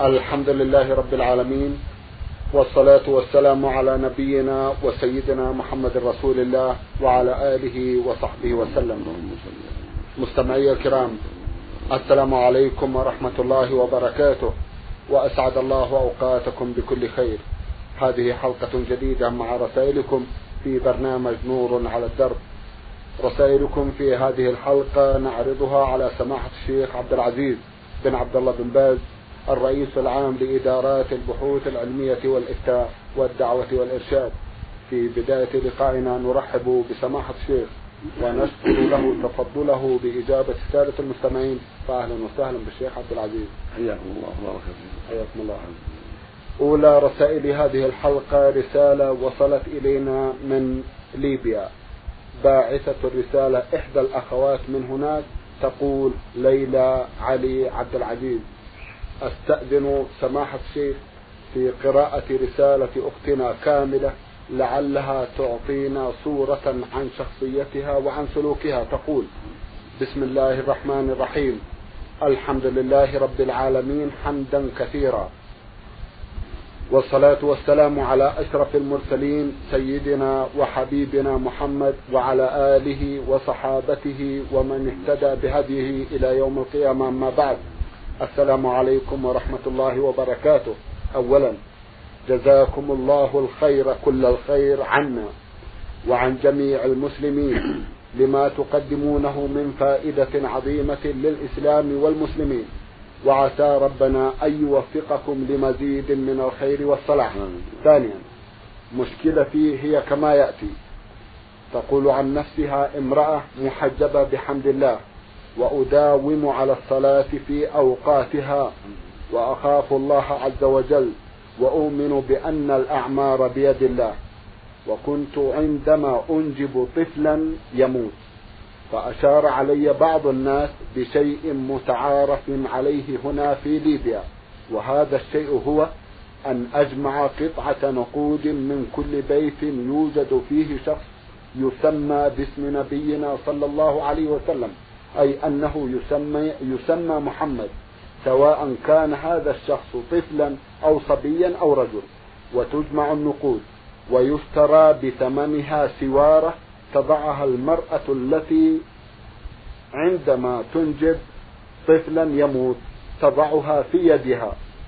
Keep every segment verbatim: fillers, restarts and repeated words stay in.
الحمد لله رب العالمين، والصلاة والسلام على نبينا وسيدنا محمد رسول الله وعلى آله وصحبه وسلم. مستمعي الكرام، السلام عليكم ورحمة الله وبركاته، وأسعد الله أوقاتكم بكل خير. هذه حلقة جديدة مع رسائلكم في برنامج نور على الدرب. رسائلكم في هذه الحلقة نعرضها على سماحة الشيخ عبد العزيز بن عبد الله بن باز، الرئيس العام لإدارات البحوث العلمية والإفتاء والدعوة والإرشاد. في بداية لقائنا نرحب بسماحة الشيخ ونشكر له تفضله بإجابة سادة المستمعين، فأهلا وسهلا بالشيخ عبد العزيز. حياكم الله وبارك فيكم. حياكم الله. أولى رسائل هذه الحلقة رسالة وصلت إلينا من ليبيا. باعثة الرسالة إحدى الأخوات من هناك، تقول: ليلى علي عبد العزيز، أستأذن سماحة الشيخ في قراءة رسالة أختنا كاملة لعلها تعطينا صورة عن شخصيتها وعن سلوكها. تقول: بسم الله الرحمن الرحيم، الحمد لله رب العالمين حمدا كثيرا، والصلاة والسلام على أشرف المرسلين سيدنا وحبيبنا محمد وعلى آله وصحابته ومن اهتدى بهديه إلى يوم القيامة. أما بعد، السلام عليكم ورحمة الله وبركاته. أولا، جزاكم الله الخير كل الخير عنا وعن جميع المسلمين لما تقدمونه من فائدة عظيمة للإسلام والمسلمين، وعسى ربنا أن يوفقكم لمزيد من الخير والصلاح. ثانيا، مشكلتي هي كما يأتي. تقول عن نفسها: امرأة محجبة بحمد الله، وأداوم على الصلاة في أوقاتها، وأخاف الله عز وجل، وأؤمن بأن الأعمار بيد الله، وكنت عندما أنجب طفلا يموت، فأشار علي بعض الناس بشيء متعارف عليه هنا في ليبيا، وهذا الشيء هو أن أجمع قطعة نقود من كل بيت يوجد فيه شخص يسمى باسم نبينا صلى الله عليه وسلم، أي أنه يسمى, يسمى محمد، سواء كان هذا الشخص طفلا أو صبيا أو رجل، وتجمع النقود ويشترى بثمنها سوارة تضعها المرأة التي عندما تنجب طفلا يموت تضعها في يدها.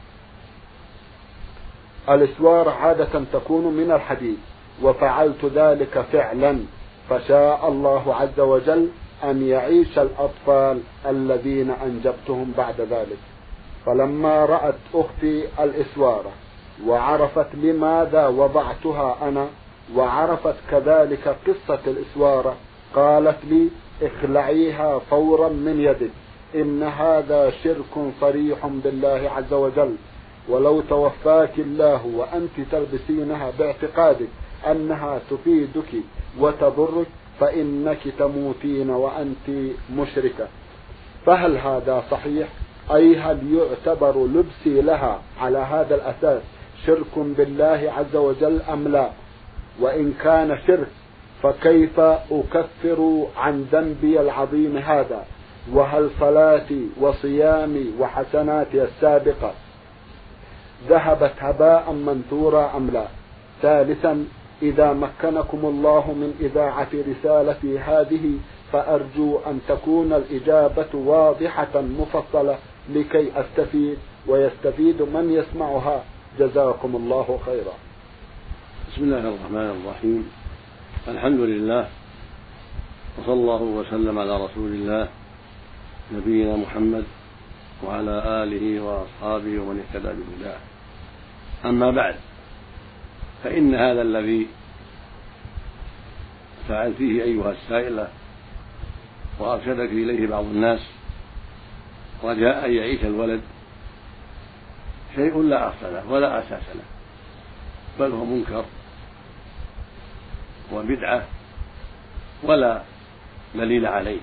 الاسوار عادة تكون من الحديد، وفعلت ذلك فعلا، فشاء الله عز وجل أن يعيش الأطفال الذين أنجبتهم بعد ذلك. فلما رأت أختي الإسوارة وعرفت لماذا وضعتها أنا، وعرفت كذلك قصة الإسوارة، قالت لي: اخلعيها فورا من يدك، إن هذا شرك صريح بالله عز وجل، ولو توفاك الله وأنت تلبسينها باعتقادك أنها تفيدك وتضرك فإنك تموتين وأنت مشركة. فهل هذا صحيح؟ أي هل يعتبر لبسي لها على هذا الأساس شرك بالله عز وجل أم لا؟ وإن كان شرك فكيف أكفر عن ذنبي العظيم هذا؟ وهل صلاتي وصيامي وحسناتي السابقة ذهبت هباء منثورا أم لا؟ ثالثا، إذا مكنكم الله من إذاعة رسالتي هذه فأرجو أن تكون الإجابة واضحة مفصلة لكي أستفيد ويستفيد من يسمعها. جزاكم الله خيرا. بسم الله الرحمن الرحيم، الحمد لله، وصلى الله وسلم على رسول الله نبينا محمد وعلى آله وأصحابه ومن اهتدى بهداه. أما بعد، فإن هذا الذي فعلتيه أيها السائلة وأرشدك إليه بعض الناس رجاء أن يعيش الولد شيء لا أصل له ولا أساس له، بل هو منكر وبدعة ولا دليل عليه،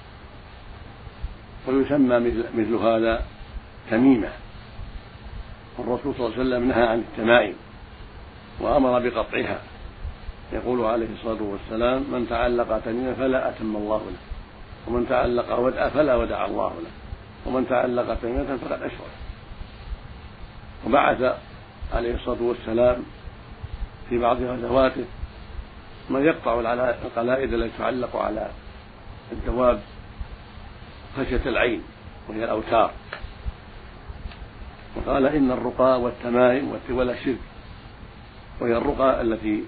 ويسمى مثل هذا تميمة. والرسول صلى الله عليه وسلم نهى عن التمائم وأمر بقطعها، يقول عليه الصلاة والسلام: من تعلق تميمة فلا أتم الله له، ومن تعلق ودعة فلا ودع الله له، ومن تعلق تميمة فقد أشرك. وبعث عليه الصلاة والسلام في بعض غزواته من يقطع القلائد التي تعلق على الدواب خشية العين وهي الأوتار، وقال إن الرقى والتمائم والتولى شرك، وهي الرقى التي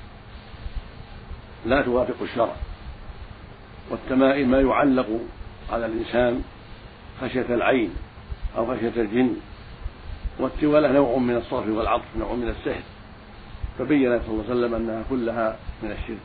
لا توافق الشرع، والتمائم ما يعلق على الإنسان خشية العين أو خشية الجن، والتولى نوع من الصرف والعطف، نوع من السحر، فبين صلى الله عليه وسلم أنها كلها من الشرك.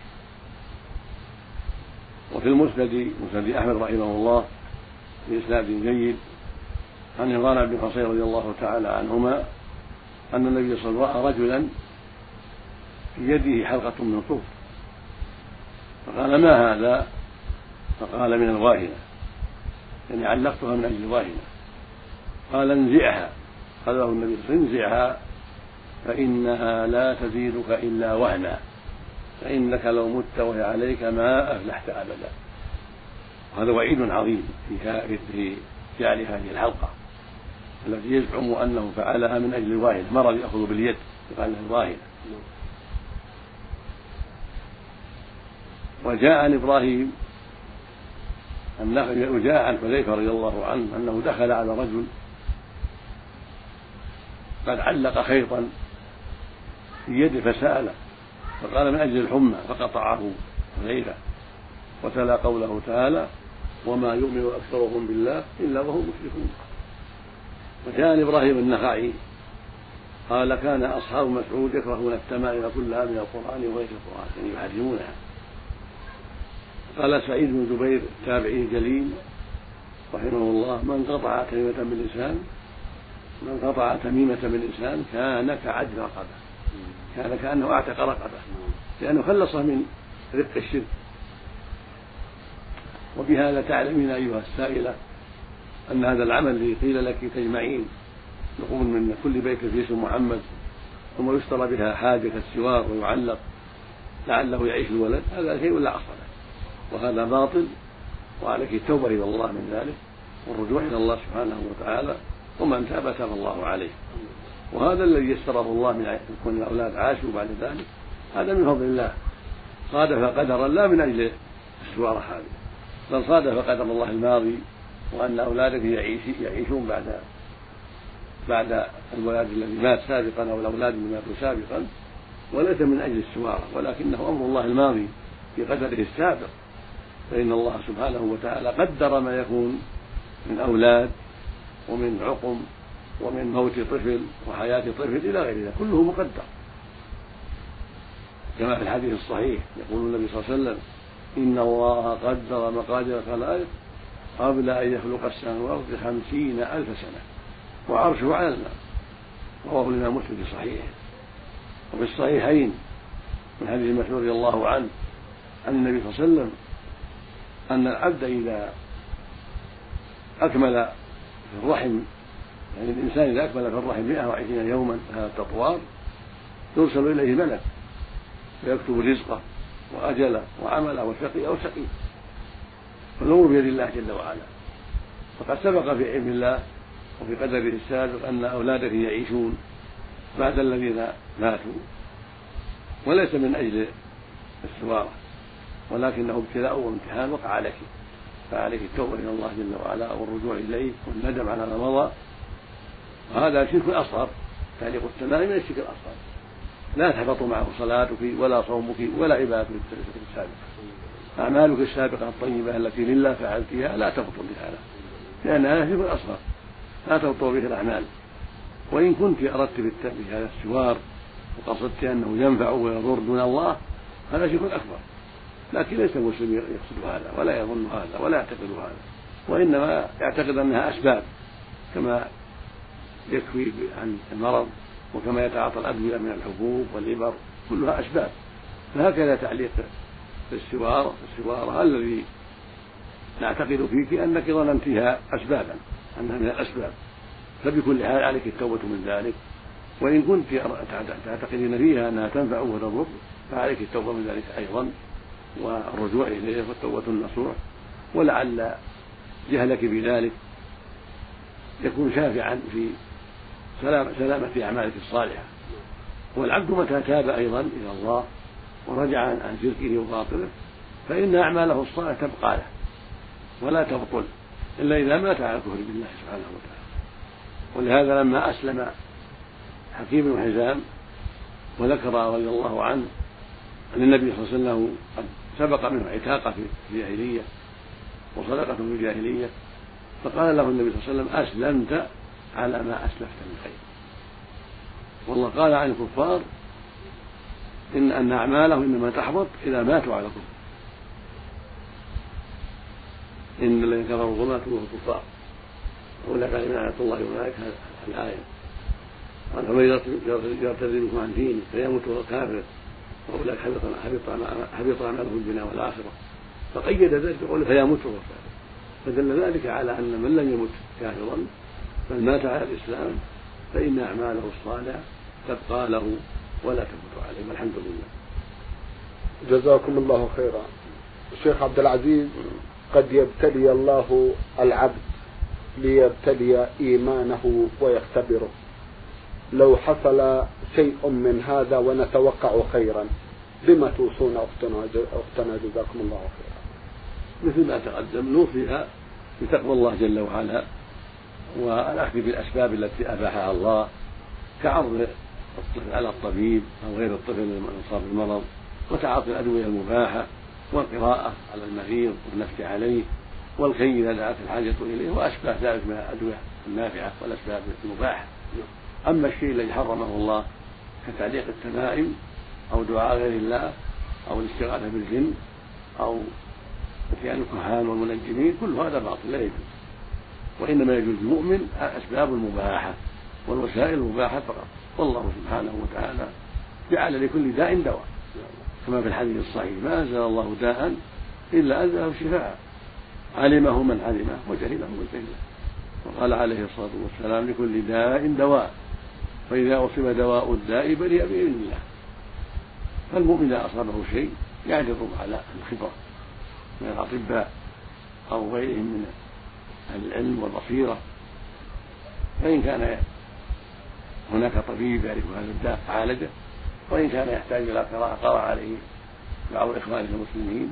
وفي المسند مسند أحمد رحمه الله بإسناد جيد عن عمران بن حصين رضي الله تعالى عنهما أن النبي صلى الله عليه وسلم رأى رجلا في يده حلقة من صوف، فقال ما هذا؟ فقال من الواهنة، يعني علقتها من أجل الواهنة. قال انزعها، قال له النبي صلى الله عليه وسلم انزعها فإنها لا تزيدك إلا وهنا، فإنك لو مت وهي عليك ما أفلحت أبدا. هذا وعيد عظيم في جعل هذه الحلقة التي يزعم أنه فعلها من أجل الواهنة، مرض يأخذ باليد يقال له الواهنة. وجاء عن إبراهيم وجاء عن حذيفة رضي الله عنه أنه دخل على رجل قد علق خيطا في يده فسأله، فقال من أجل الحمى، فقطعه حذيفة وتلا قوله تعالى وما يؤمن أكثرهم بالله إلا وهم مشركون. وجاء عن إبراهيم النخعي قال كان أصحاب مسعود يكرهون التمائم كلها من القرآن وغير القرآن، يعني يحرمونها. قال سعيد بن جبير التابعي الجليل رحمه الله من قطع تميمة باللسان من قطع تميمة باللسان كان كعجل رقبة، كان كأنه أعتق رقبة، لأنه خلصه من رق الشرك. وبهذا تعلمين أيها السائلة أن هذا العمل الذي قيل لك تجمعين نقول من كل بيت في اسم محمد ثم يشترى بها حاجة السوار ويعلق لعله يعيش الولد، هذا شيء لا أصل له، وهذا باطل، وعليك التوبة إلى الله من ذلك والرجوع إلى الله سبحانه وتعالى، ومن تاب تاب الله عليه. وهذا الذي يسره الله من كون الأولاد عاشوا بعد ذلك هذا من فضل الله، صادف قدرا لا من أجل السوارة هذه، بل صادف قدر الله الماضي وأن أولادك يعيشون بعد بعد الولاد الذي مات سابقا أو الأولاد الذي ماتوا سابقا، وليس من أجل السوارة، ولكنه أمر الله الماضي في قدره السابق، فإن الله سبحانه وتعالى قدر ما يكون من أولاد ومن عقم ومن موت طفل وحياة طفل إلى غير ذلك، كله مقدر كما في الحديث الصحيح يقول النبي صلى الله عليه وسلم إن الله قدر مقادير الخلائق قبل أن يخلق السماوات بخمسين ألف سنة وعرشه على الماء، رواه الإمام مسلم في صحيحه. وفي الصحيحين من حديث مسعود رضي الله عنه عن النبي صلى الله عليه وسلم أن العبد إذا أكمل في الرحم، يعني الإنسان إذا أكمل في الرحم مئة وعشرين يوما هذا التطوار يرسل إليه ملك فيكتب رزقه وأجله وعمله وشقي أو سقيم، فالأمر بيد الله جل وعلا. فقد سبق في علم الله وفي قدره السابق أن أولادك يعيشون بعد الذين ماتوا، وليس من أجل السوارة، ولكنه ابتلاء وامتحان وقع عليك، فعليك التوبة إلى الله جل وعلا والرجوع إليه والندم على ما مضى. وهذا شرك أصغر، تعليق التمائم من الشرك الأصغر، لا تحبط معه صلاتك ولا صومك ولا عبادتك السابقة، أعمالك السابقة الطيبة التي لله فعلتها لا تبطل بهذا، لأنها شرك أصغر لا تبطل به الأعمال. وإن كنت أردت بهذا السوار وقصدت أنه ينفع ويضر دون الله هذا شرك أكبر، لكن ليس المسلم يقصد هذا ولا يظن هذا ولا يعتقد هذا، وإنما يعتقد أنها أسباب كما يكفي عن المرض وكما يتعاطى الأدوية من الحبوب والإبر، كلها أسباب. فهكذا تعليق السوارة السوارة الذي نعتقد فيك أنك ظننتها أسبابا أنها من الأسباب، فبكل حال عليك التوبة من ذلك. وإن كنت تعتقدين فيها أنها تنفع وتضر فعليك التوبة من ذلك أيضا والرجوع إليه والتوبة النصوح. ولعل جهلك بذلك يكون شافعا في سلامة أعمالك الصالحة. والعبد متى تاب أيضا إلى الله ورجع عن شركه وباطله فإن أعماله الصالحة تبقى له ولا تبطل إلا إذا مات على الكفر بالله سبحانه وتعالى. ولهذا لما أسلم حكيم بن حزام وذكر رضي الله عنه أن النبي صلى الله عليه وسلم قد سبق منه عتاقة في الجاهلية وصدقة في الجاهلية، فقال له النبي صلى الله عليه وسلم: أسلمت على ما أسلفت من خير. والله قال عن الكفار إن أن أعمالهم إنما تحبط إذا ماتوا على كفر، إن الذين كفروا وماتوا وهم كفار أولئك عليهم لعنة الله وأولئك الآية. قال: فمن يرتد منكم عن دينه فيموت وهو كافر فأولئك حبط أعماله في الدنيا والآخرة. فقيد ذلك بقوله فيموت وهو كافر، فدل ذلك على أن من لم يمت كافرا بل مات على الإسلام فإن أعماله الصالحة تبقى له ولا تموت عليه. والحمد لله. جزاكم الله خيرا. الشيخ عبد العزيز، قد يبتلي الله العبد ليبتلي إيمانه ويختبره. لو حصل شيء من هذا ونتوقع خيرا بما توصون أختنا أختنا جزاكم الله خيرا؟ مثل ما تقدم نوصيها بتقوى الله جل وعلا والأخذ بالأسباب التي أباحها الله كعرض الطفل على الطبيب أو غير الطفل المصاب بالمرض وتعاطي الأدوية المباحة والقراءة على المريض والنفس عليه والكي إذا دعت الحاجة إليه وأشبه ذلك من الأدوية النافعة والأسباب المباحة. أما الشيء الذي حرمه الله كتعليق التمائم أو دعاء غير الله أو الاستغاثة بالجن أو اتيان الكهان والمنجمين كل هذا باطل لا يجوز، وإنما يجوز المؤمن الأسباب المباحة والوسائل المباحة فقط. والله سبحانه وتعالى جعل لكل داء دواء كما في الحديث الصحيح: ما أنزل الله داء إلا أنزله شفاء علمه من علمه وجهله من جهله. وقال عليه الصلاة والسلام: لكل داء دواء، فإذا أصيب دواء الداء برئ بإذن الله. فالمؤمن إذا أصابه شيء يعرض على الخبرة من الأطباء أو غيرهم من أهل العلم والبصيرة، فإن كان هناك طبيب يعرف هذا الداء عالجه، وإن كان يحتاج إلى قراءة قرأ عليه بعض إخوانه المسلمين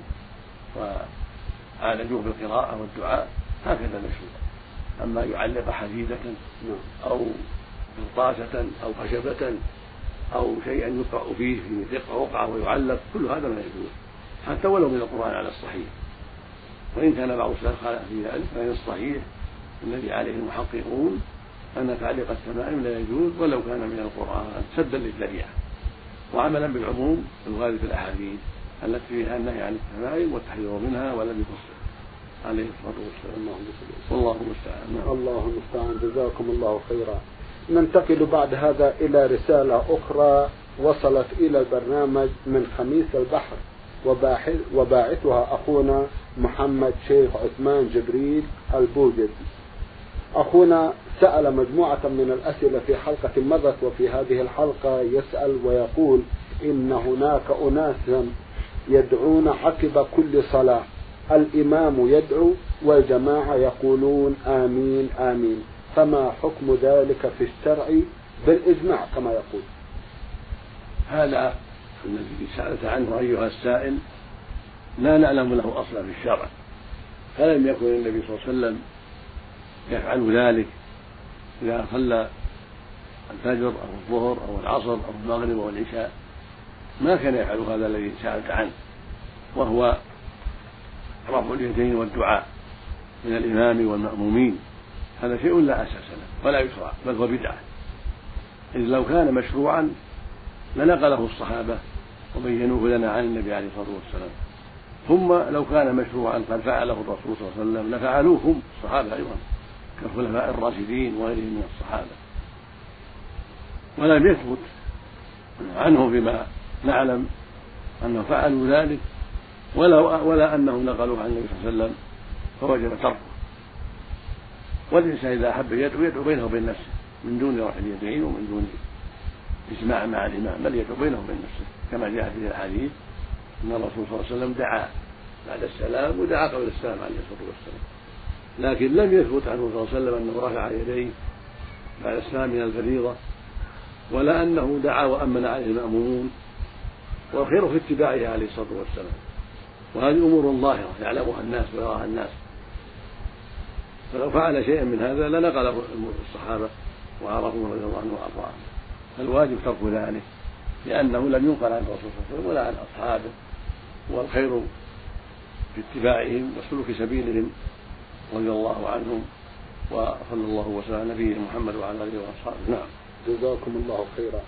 وعالجوه بالقراءة والدعاء، هكذا مشروع. أما يعلق حديدة أو قرطاسة أو خشبة أو شيئا يقرأ فيه في رقعة ويعلق، كل هذا ما يجوز حتى ولو من القرآن على الصحيح. وإن كان بعض السلف خالف في ذلك فإن الصحيح الذي عليه المحققون أن تعليق التمائم لا يجوز ولو كان من القرآن سدا للذريعة وعملا بالعموم الوارد في الأحاديث التي فيها النهي عن التمائم والتحذير منها ولم يفصل عليه الصلاة والسلام. والله المستعان. الله المستعان. جزاكم الله خيرا. ننتقل بعد هذا إلى رسالة أخرى وصلت إلى البرنامج من خميس البحر وباعثها أخونا محمد شيخ عثمان جبريل البوجد. أخونا سأل مجموعة من الأسئلة في حلقة مضت، وفي هذه الحلقة يسأل ويقول إن هناك أناسا يدعون عقب كل صلاة، الإمام يدعو والجماعة يقولون آمين آمين، فما حكم ذلك في الشرع بالإجماع كما يقول؟ هذا الذي سألت عنه أيها السائل لا نعلم له أصلا في الشرع، فلم يكن النبي صلى الله عليه وسلم يفعل ذلك إذا صلى الفجر أو الظهر أو العصر أو المغرب أو العشاء، ما كان يفعل هذا الذي سألت عنه، وهو رفع اليدين والدعاء من الإمام والمأمومين. هذا شيء لا أساس له ولا يشرع بل هو بدعة، إذ لو كان مشروعا لنقله الصحابة وبينوه لنا عن النبي عليه الصلاة والسلام، ثم لو كان مشروعا قد فعله الرسول صلى الله عليه وسلم لفعلوهم الصحابة أيضا كالخلفاء الراشدين وغيرهم من الصحابة، ولم يثبت عنه بما نعلم أنه فعلوا ذلك ولا, ولا أنهم نقلوه عن النبي صلى الله عليه وسلم فوجب تركه. والإنسان إذا أحب يدعو يدعو بينه وبين نفسه من دون رفع اليدين ومن دون اجماع مع الإمام، بل يدعو بينه وبين نفسه كما جاء في الحديث أن الرسول صلى الله عليه وسلم دعا بعد السلام ودعا قبل السلام عليه الصلاة والسلام، لكن لم يثبت عنه صلى الله عليه وسلم أنه رفع يديه بعد السلام من الفريضة، ولا أنه دعا وأمن عليه المأمومون، والخير في اتباعه عليه الصلاة والسلام. وهذه أمور ظاهرة يعلمها الناس ويراها الناس، فلو فعل شيئا من هذا لنقله الصحابة وعرفوا رضي الله عنه وأرضاهم. فالواجب ترك ذلك، لأنه لم ينقل عن الرسول صلى الله عليه وسلم ولا عن أصحابه، والخير في اتباعهم وسلوك سبيلهم رضي الله عنهم، وصلى الله وسلم على نبينا محمد وعلى آله وأصحابه. نعم. جزاكم الله خيرا.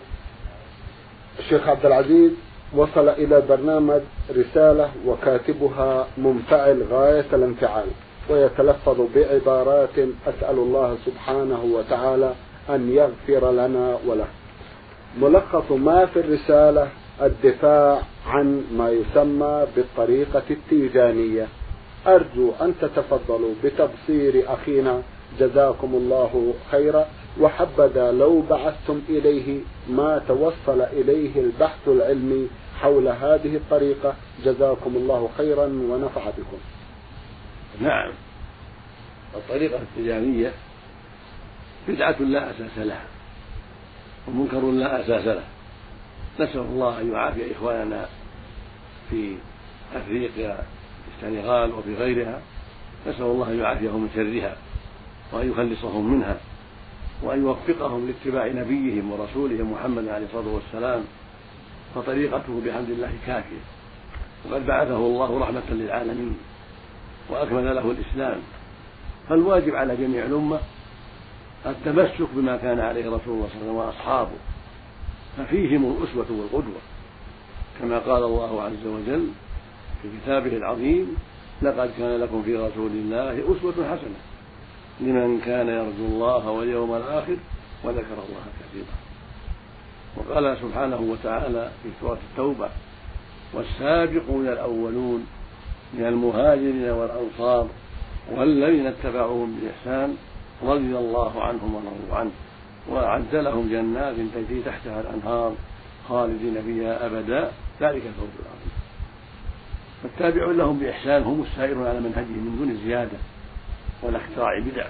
الشيخ عبد العزيز وصل إلى برنامج رسالة وكاتبها منفعل غاية الانفعال، ويتلفظ بعبارات أسأل الله سبحانه وتعالى أن يغفر لنا وله. ملخص ما في الرسالة الدفاع عن ما يسمى بالطريقة التيجانية. أرجو أن تتفضلوا بتبصير أخينا جزاكم الله خيرا، وحبذا لو بعثتم إليه ما توصل إليه البحث العلمي حول هذه الطريقة، جزاكم الله خيرا ونفع بكم. نعم، الطريقة التيجانية بدعة لا أساس لها ومنكر لا أساس له. نسأل الله أن يعافي إخواننا في أفريقيا في السنغال وفي غيرها، نسأل الله أن يعافيهم من شرها وأن يخلصهم منها وأن يوفقهم لاتباع نبيهم ورسولهم محمد عليه الصلاة والسلام، فطريقته بحمد الله كافية، وقد بعثه الله رحمة للعالمين وأكمل له الإسلام. فالواجب على جميع الأمة التمسك بما كان عليه رسول الله صلى الله عليه وسلم وأصحابه، ففيهم الأسوة والقدوة، كما قال الله عز وجل في كتابه العظيم: لقد كان لكم في رسول الله أسوة حسنة لمن كان يرجو الله واليوم الآخر وذكر الله كثيرا. وقال سبحانه وتعالى في سورة التوبة: والسابقون الأولون من المهاجرين والأنصار والذين اتبعوهم بإحسان رضي الله عنهم ورضوا عنه وأعد لهم جنات تجري تحتها الأنهار خالدين فيها أبدا ذلك الفوز العظيم. فالتابعون لهم بإحسان هم السائرون على منهجهم من دون زيادة ولا اختراع بدع.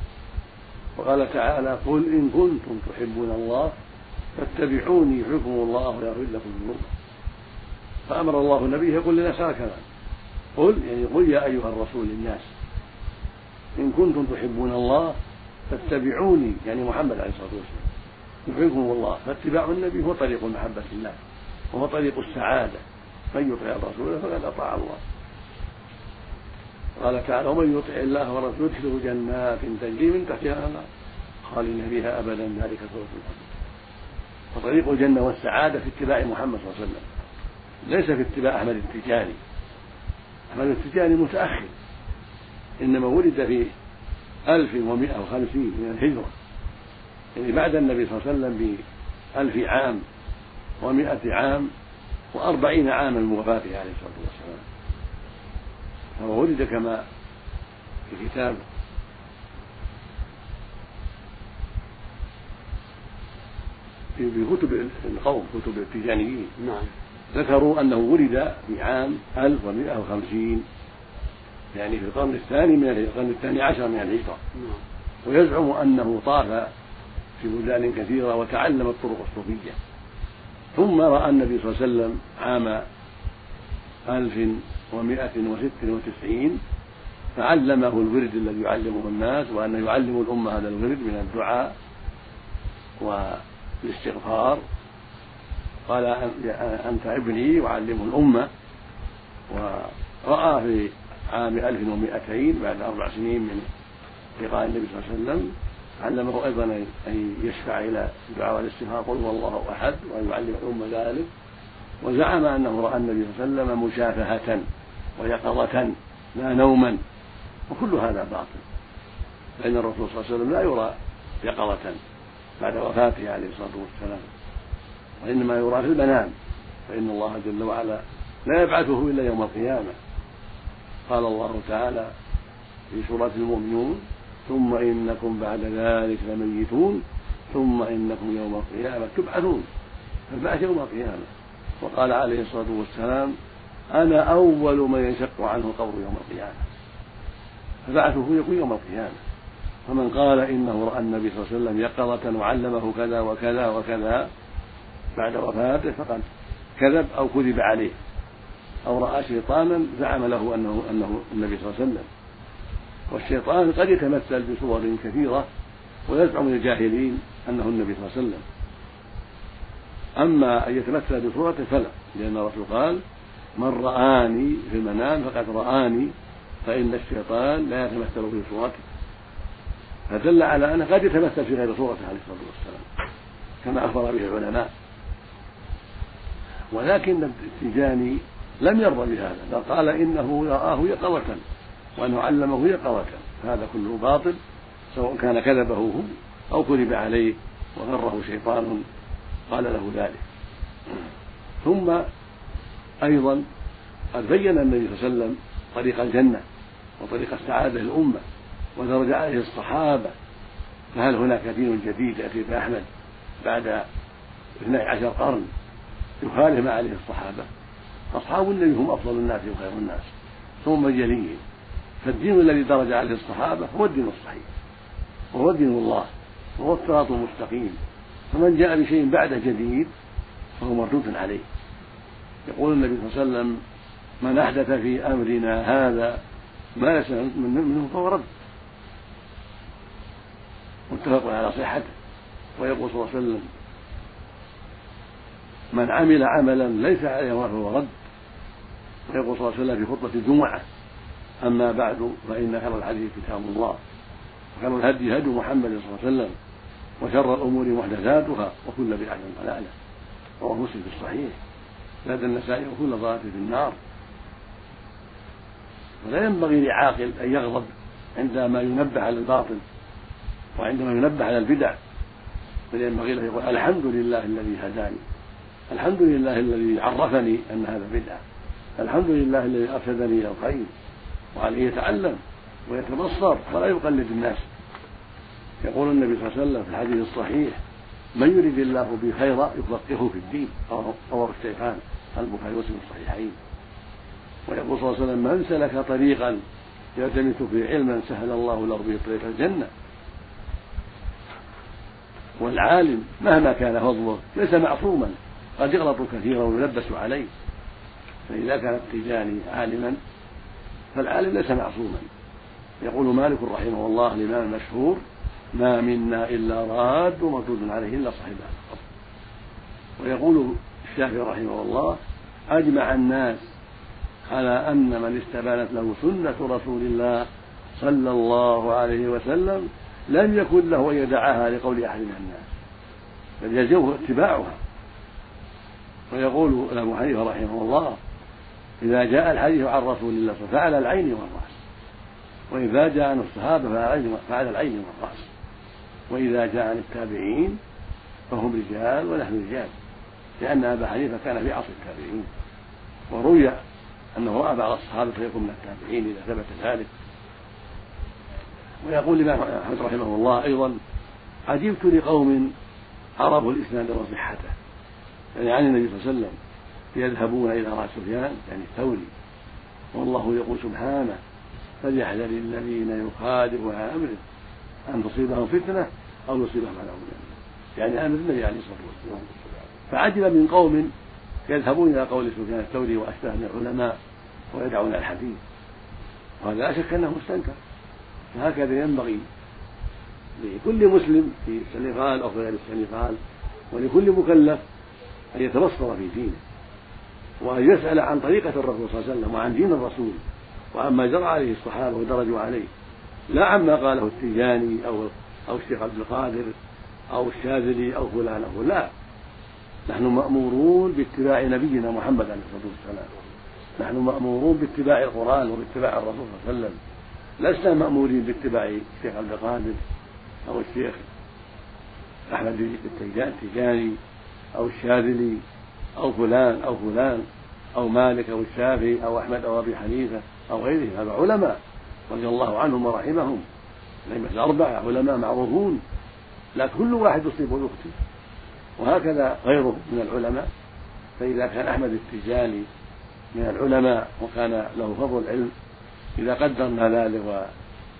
وقال تعالى: قل إن كنتم تحبون الله فاتبعوني يحبكم الله ويغفر لكم ذنوبكم. فأمر الله نبيه يقول للناس هكذا: قل يعني قل يا أيها الرسول للناس إن كنتم تحبون الله فاتبعوني، يعني محمد عليه الصلاة والسلام، يحبكم الله. فاتباع النبي هو طريق محبة الله وهو طريق السعادة، من يطع الرسول فقد أطاع الله. قال تعالى: ومن يطع الله ورسوله يدخله جنات تجري من تحتها الأنهار خالدين فيها أبدا ذلك الفوز العظيم. فطريق الجنة والسعادة في اتباع محمد صلى الله عليه وسلم، ليس في اتباع أحمد التجاني. أحمد التجاني متأخر، إنما ولد في ألف ومائة وخمسين من الهجرة، يعني بعد النبي صلى الله عليه وسلم بألف عام ومائة عام وأربعين عاما من وفاته عليه الصلاة والسلام. فهو ولد كما في كتاب في كتب القوم كتب التجانيين نعم. ذكروا أنه ولد في عام ألف ومائة وخمسين، يعني في القرن الثاني من القرن الثاني عشر من الهجرة. ويزعم أنه طاف في بلدان كثيرة وتعلم الطرق الصوفية، ثم رأى النبي صلى الله عليه وسلم عام ألف ومائة وست وتسعين فعلمه الورد الذي يعلمه الناس، وأنه يعلم الأمة هذا الورد من الدعاء والاستغفار. قال: أنت ابني وعلمه الأمة. ورأى في عام ألف ومائتين بعد أربع سنين من لقاء النبي صلى الله عليه وسلم علمه أيضا أن يشفع إلى الدعاء والاستغفار قل هو الله أحد، وأن يعلم الأمة ذلك. وزعم أنه رأى النبي صلى الله عليه وسلم مشافهة ويقظة لا نوما، وكل هذا باطل، فإن الرسول صلى الله عليه وسلم لا يرى يقظة بعد وفاته عليه الصلاة والسلام، وإنما يرى في المنام، فإن الله جل وعلا لا يبعثه إلا يوم القيامة. قال الله تعالى في سورة المؤمنون: ثم إنكم بعد ذلك لميتون ثم إنكم يوم القيامة تبعثون. فالبعث يوم القيامة. وقال عليه الصلاة والسلام: أنا أول من ينشق عنه القبر يوم القيامة. فبعثه يكون يوم القيامة، فمن قال إنه رأى النبي صلى الله عليه وسلم يقظة وعلمه كذا وكذا وكذا بعد وفاته فقد كذب أو كذب عليه، أو رأى شيطانا زعم له أنه, أنه النبي صلى الله عليه وسلم. والشيطان قد يتمثل بصور كثيرة ويزعم للجاهلين أنه النبي صلى الله عليه وسلم، أما أن يتمثل بصورته فلا، لأن الرسول قال من رآني في المنام فقد رآني، فإن الشيطان لا يتمثل في صورته، فدل على أنه قد يتمثل في غير صورته عليه الصلاة والسلام كما أخبر به العلماء. ولكن التيجاني لم يرضى بهذا، بل قال إنه رآه يقظة وأنه علمه يقظة، هذا كله باطل، سواء كان كذبه هو أو كذب عليه وغره شيطان قال له ذلك. ثم أيضا قد بين النبي صلى الله عليه وسلم طريق الجنة وطريق السعادة للأمة ودرج عليه الصحابة، فهل هناك دين جديد يأتي بأحمد بعد اثني عشر قرن يخالف ما عليه الصحابة؟ أصحاب النبي هم أفضل الناس وخير الناس ثم الجليل، فالدين الذي درج عليه الصحابة هو الدين الصحيح وهو دين الله وهو الصراط المستقيم، فمن جاء بشيء بعد جديد فهو مردود عليه. يقول النبي صلى الله عليه وسلم من أحدث في أمرنا هذا ما ليس منه فهو رد، متفق على صحته. ويقول صلى الله عليه وسلم من عمل عملا ليس عليه أمرنا فهو رد. ويقول صلى الله عليه وسلم في خطبة الجمعة أما بعد فإن خير الحديث كتاب الله وخير الهدي هدي محمد صلى الله عليه وسلم وشر الأمور محدثاتها وكل بدعة ضلالة، رواه مسلم في الصحيح. زاد النسائي وكل ضلالة في النار. ولا ينبغي لعاقل أن يغضب عندما ينبه على الباطل وعندما ينبه على البدع، بل ينبغي له يقول الحمد لله الذي هداني، الحمد لله الذي عرفني أن هذا بدعة، الحمد لله الذي أرشدني إلى الخير، وعليه يتعلم ويتبصر ولا يقلد الناس. يقول النبي صلى الله عليه وسلم في الحديث الصحيح من يريد الله به خيرا يفقهه في الدين، رواه الشيخان البخاري ومسلم الصحيحين. ويقول صلى الله عليه وسلم من سلك طريقا يلتمس فيه علما سهل الله له به طريق الجنة. والعالم مهما كان فضله ليس معصوما، قد يغلط كثيرا ويلبس عليه، فإذا كان التيجاني عالما فالعالم ليس معصوما. يقول مالك رحمه الله الإمام المشهور ما منا إلا راد ومردود عليه إلا صاحب هذا القبر. ويقول الشافعي رحمه الله أجمع الناس على أن من استبانت له سنة رسول الله صلى الله عليه وسلم لم يكن له أن يدعها لقول أحد من الناس، بل يلزمه اتباعها. ويقول أبو حنيفة رحمه الله إذا جاء الحديث عن رسول الله فعلى العين والرأس، وإذا جاء عن الصحابة فعلى العين والرأس، وإذا جاء عن التابعين فهم رجال ونحن رجال، لأن أبا حنيفة كان في عصر التابعين، وروي أنه رأى بعض الصحابة فيكون من التابعين إذا ثبت ذلك. ويقول الإمام أحمد رحمه الله أيضا عجبت لقوم عرفوا الإسناد وصحته، يعني عن النبي صلى الله عليه وسلم يذهبون إلى رأس سفيان يعني الثوري والله يقول سبحانه فليحذر الذين يخالفون عن أمره أن تصيبهم فتنة أو يصيبهم عذاب أليم، يعني أمر النبي عليه الصلاة والسلام. فعجب من قوم يذهبون إلى قول سفيان الثوري وأشباه من العلماء ويدعون الحديث، وهذا لا شك أنه مستنكر. فهكذا ينبغي لكل مسلم في السنغال أو في غير السنغال ولكل مكلف أن يتبصر في دينه وأن يسأل عن طريقة الرسول صلى الله عليه وسلم وعن دين الرسول وعما جرى عليه الصحابة ودرجوا عليه، لا عما قاله التيجاني أو أو الشيخ عبد القادر أو الشاذلي أو فلان أو لا. نحن مأمورون باتباع نبينا محمد عليه الصلاة والسلام، نحن مأمورون باتباع القرآن وباتباع الرسول صلى الله عليه وسلم، لسنا مأمورين باتباع الشيخ عبد القادر أو الشيخ أحمد التيجاني أو الشاذلي أو فلان أو فلان أو مالك أو الشافعي أو أحمد أو أبي حنيفة أو غيرهم. هذا علماء رضي الله عنهم ورحمهم، الأئمة الأربعة علماء معروفون، لا كل واحد يصيب ويخطئ، وهكذا غيره من العلماء. فإذا كان أحمد التيجاني من العلماء وكان له فضل العلم، إذا قدرنا ذلك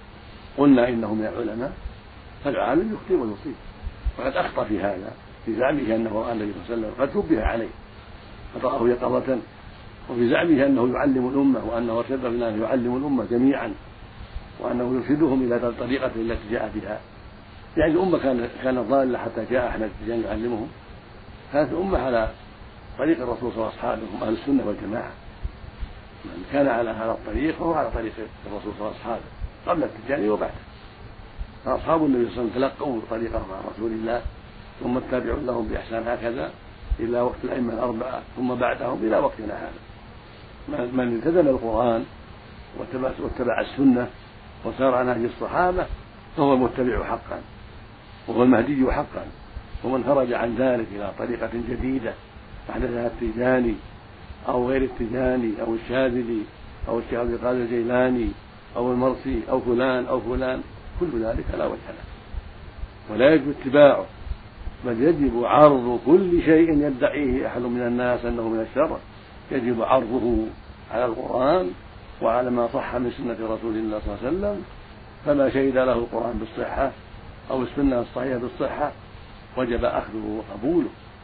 قلنا إنه من العلماء فالعالم يخطئ ويصيب، وقد أخطأ في هذا في زعمه أنه رأى النبي صلى الله عليه وسلم، قد شبه عليه قد رآه يقظة، وفي زعمه أنه يعلم الأمة وأنه أرشد بنا أنه يعلم الأمة جميعا وأنه يرشدهم إلى الطريقة التي جاء بها. يعني الأمة كانت كانت ضالة حتى جاء أحمد التجاني يعلمهم. كانت الأمة على طريق الرسول صلى الله عليه وسلم وأهل السنة والجماعة، من كان على هذا الطريق فهو على طريق الرسول صلى الله عليه وسلم قبل التجاني وبعده. فأصحاب النبي صلى الله عليه وسلم تلقوا طريقة مع رسول الله، ثم التابعون لهم بإحسان هكذا إلى وقت الأئمة الأربعة، ثم بعدهم إلى وقتنا هذا. من التزم القرآن واتبع السنة وسار على نهج الصحابة فهو المتبع حقا وهو المهدي حقا. ومن خرج عن ذلك إلى طريقة جديدة أحدثها التجاني أو غير التجاني أو الشاذلي أو الشيخ عبد القادر الجيلاني أو المرسي أو فلان أو فلان، كل ذلك لا وجه له ولا يجب اتباعه، بل يجب عرض كل شيء يدعيه أحد من الناس أنه من الشر، يجب عرضه على القرآن وعلى ما صح من سنة رسول الله صلى الله عليه وسلم. فما شهد له القرآن بالصحة أو السنة الصحيحة بالصحة وجب أخذه وقبوله.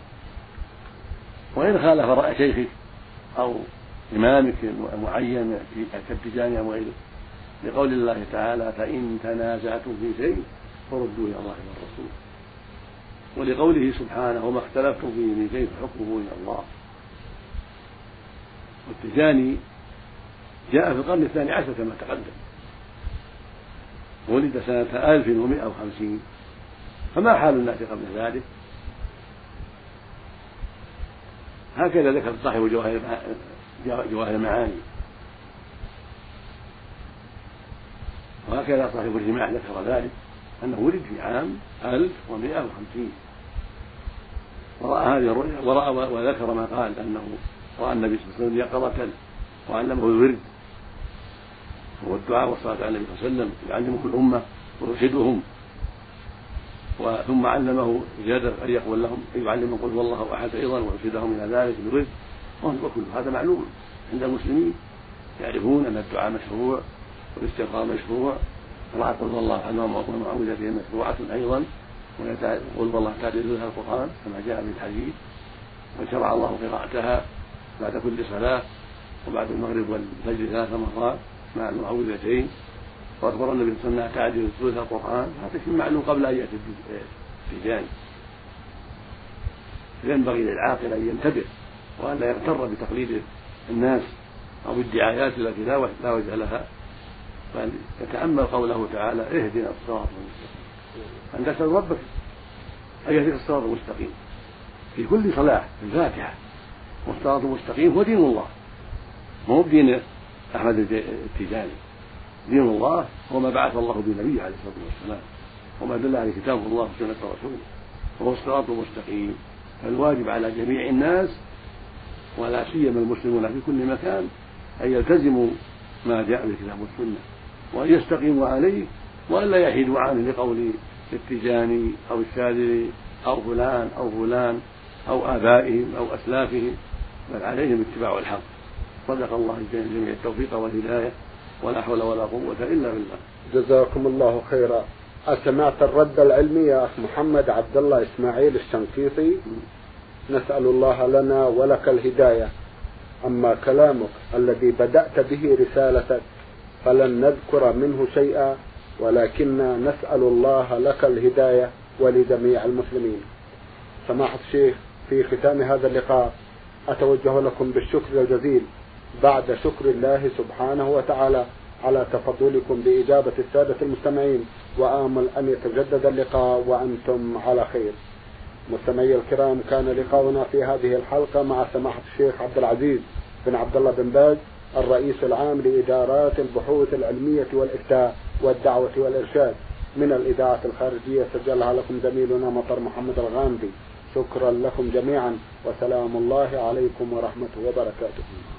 وإن خالف رأي شيخك أو إمامك المعين كالتجاني أو غيره، لقول الله تعالى: فإن تنازعتم في شيء فردوه إلى الله والرسول، ولقوله سبحانه: وما اختلفتم فيه من شيء فحكمه إلى الله. والتجاني جاء في القرن الثاني عشر كما تقدم، ولد سنة ألف ومائة وخمسين، فما حال الناس قبل ذلك؟ هكذا ذكر صاحب جواهر المعاني، وهكذا صاحب الجماع ذكر ذلك أنه ولد في عام ألف ومائة وخمسين ورأى هذه الرؤيا، ورأى وذكر ما قال أنه رأى النبي صلى الله عليه وسلم يقظة وعلمه الورد هو الدعاء والصلاة على النبي صلى الله عليه وسلم، يعلم كل أمة ويرشدهم، ثم علمه زيادة أن يقول لهم يعلمهم قل هو الله أحد أيضا ويرشدهم إلى ذلك بالورد. وكل هذا معلوم عند المسلمين، يعرفون أن الدعاء مشروع والاستغفار مشروع، قراءة قل هو الله أحد ومعوذتين مشروعة أيضا، وقل هو الله تعالى يدلها القرآن كما جاء في الحديث، وشرع الله قراءتها بعد كل صلاة وبعد المغرب والفجر ثلاث مرات مع المعوذتين، وأخبر النبي صلى الله عليه وسلم تعديل ثلث القرآن. هذا شيء معلوم قبل أن يأتي التجاني. ينبغي للعاقل أن ينتبه وأن لا يغتر بتقليد الناس أو بالدعايات التي لا وجه لها، بل يتأمل قوله تعالى: اهدنا الصراط المستقيم، أن تسأل ربك أن يهديك الصراط المستقيم في كل صلاة في الفاتحة. والصراط المستقيم هو دين الله، مو بدين أحمد التجاني. دين الله هو ما بعث الله به النبي عليه الصلاة والسلام، وما دل عليه كتاب الله وسنة رسوله، وهو الصراط المستقيم. فالواجب على جميع الناس ولا سيما المسلمون في كل مكان أن يلتزموا ما جاء بالكتاب والسنة وأن يستقيموا عليه، وأن لا يحيدوا عنه لقول التجاني أو الشاذلي أو فلان أو فلان أو آبائهم أو أسلافهم، بل عليهم اتباع الحق. صدق الله الجميع التوفيق والهداية، ولا حول ولا قوة إلا بالله. جزاكم الله خيرا. أسمعت الرد العلمي يا أخ محمد عبد الله إسماعيل الشنقيطي؟ نسأل الله لنا ولك الهداية. أما كلامك الذي بدأت به رسالتك فلن نذكر منه شيئا، ولكننا نسأل الله لك الهداية ولجميع المسلمين. سماحة الشيخ، في ختام هذا اللقاء أتوجه لكم بالشكر الجزيل بعد شكر الله سبحانه وتعالى على تفضلكم بإجابة السادة المستمعين، وآمل أن يتجدد اللقاء وأنتم على خير. مستمعي الكرام، كان لقاؤنا في هذه الحلقة مع سماحة الشيخ عبد العزيز بن عبد الله بن باز، الرئيس العام لإدارات البحوث العلمية والإفتاء والدعوة والإرشاد من الإذاعة الخارجية، سجلها لكم زميلنا مطر محمد الغامدي. شكرا لكم جميعا، وسلام الله عليكم ورحمته وبركاته.